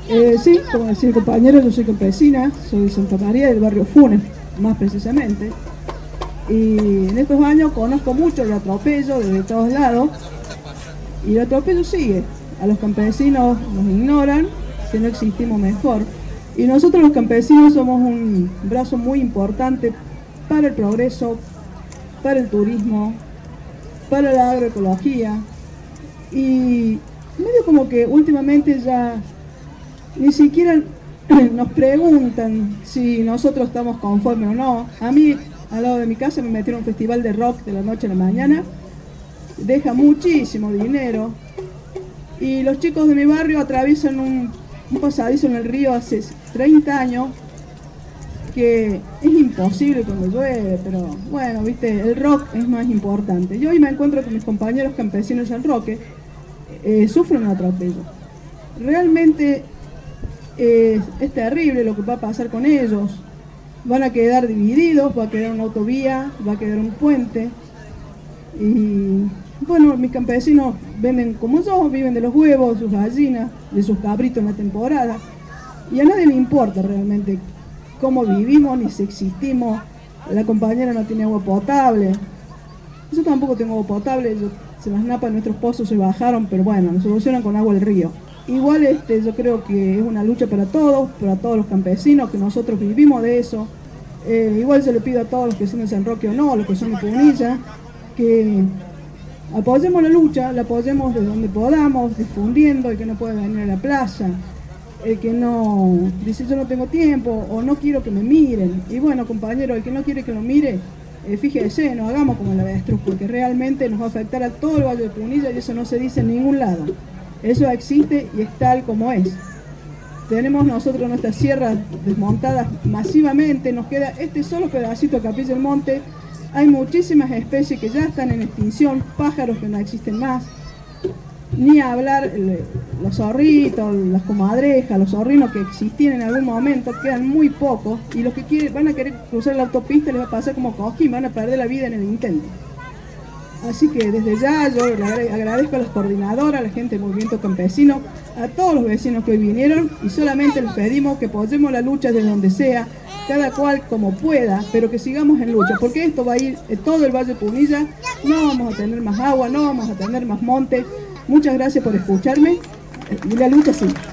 Sí, como decía el compañero, yo soy campesina, soy de Santa María, del barrio Funes, más precisamente. Y en estos años conozco mucho el atropello desde todos lados. Y el atropello sigue. A los campesinos nos ignoran, si no existimos mejor. Y nosotros los campesinos somos un brazo muy importante para el progreso, para el turismo, para la agroecología. Y medio como que últimamente ya ni siquiera nos preguntan si nosotros estamos conformes o no. A mí, al lado de mi casa, me metieron un festival de rock de la noche a la mañana. Deja muchísimo dinero. Y los chicos de mi barrio atraviesan un pasadizo en el río hace 30 años, que es imposible cuando llueve, pero bueno, viste, el rock es más importante. Yo hoy me encuentro con mis compañeros campesinos del Roque, sufren un atropello. Realmente es terrible lo que va a pasar con ellos. Van a quedar divididos, va a quedar una autovía, va a quedar un puente. Y bueno, mis campesinos venden como yo, viven de los huevos, sus gallinas, de sus cabritos en la temporada. Y a nadie le importa realmente cómo vivimos, ni si existimos. La compañera no tiene agua potable. Yo tampoco tengo agua potable, se las napas de nuestros pozos se bajaron, pero bueno, nos solucionan con agua del río. Igual yo creo que es una lucha para todos los campesinos, que nosotros vivimos de eso. Igual se le pido a todos los que son de San Roque o no, los que son de Punilla, que apoyemos la lucha, la apoyemos de donde podamos, difundiendo el que no puede venir a la plaza, el que no dice yo no tengo tiempo o no quiero que me miren. Y bueno, compañero, el que no quiere que lo mire, fíjese, no hagamos como el avestruz, porque realmente nos va a afectar a todo el Valle de Punilla y eso no se dice en ningún lado. Eso existe y es tal como es. Tenemos nosotros nuestras sierras desmontadas masivamente, nos queda este solo pedacito de Capilla del Monte. Hay muchísimas especies que ya están en extinción, pájaros que no existen más. Ni hablar los zorritos, las comadrejas, los zorrinos que existían en algún momento, quedan muy pocos. Y los que van a querer cruzar la autopista les va a pasar como Cosquín, van a perder la vida en el intento. Así que desde ya yo le agradezco a las coordinadoras, a la gente del movimiento campesino, a todos los vecinos que hoy vinieron y solamente les pedimos que apoyemos la lucha desde donde sea, cada cual como pueda, pero que sigamos en lucha, porque esto va a ir en todo el Valle de Punilla, no vamos a tener más agua, no vamos a tener más monte. Muchas gracias por escucharme y la lucha sigue.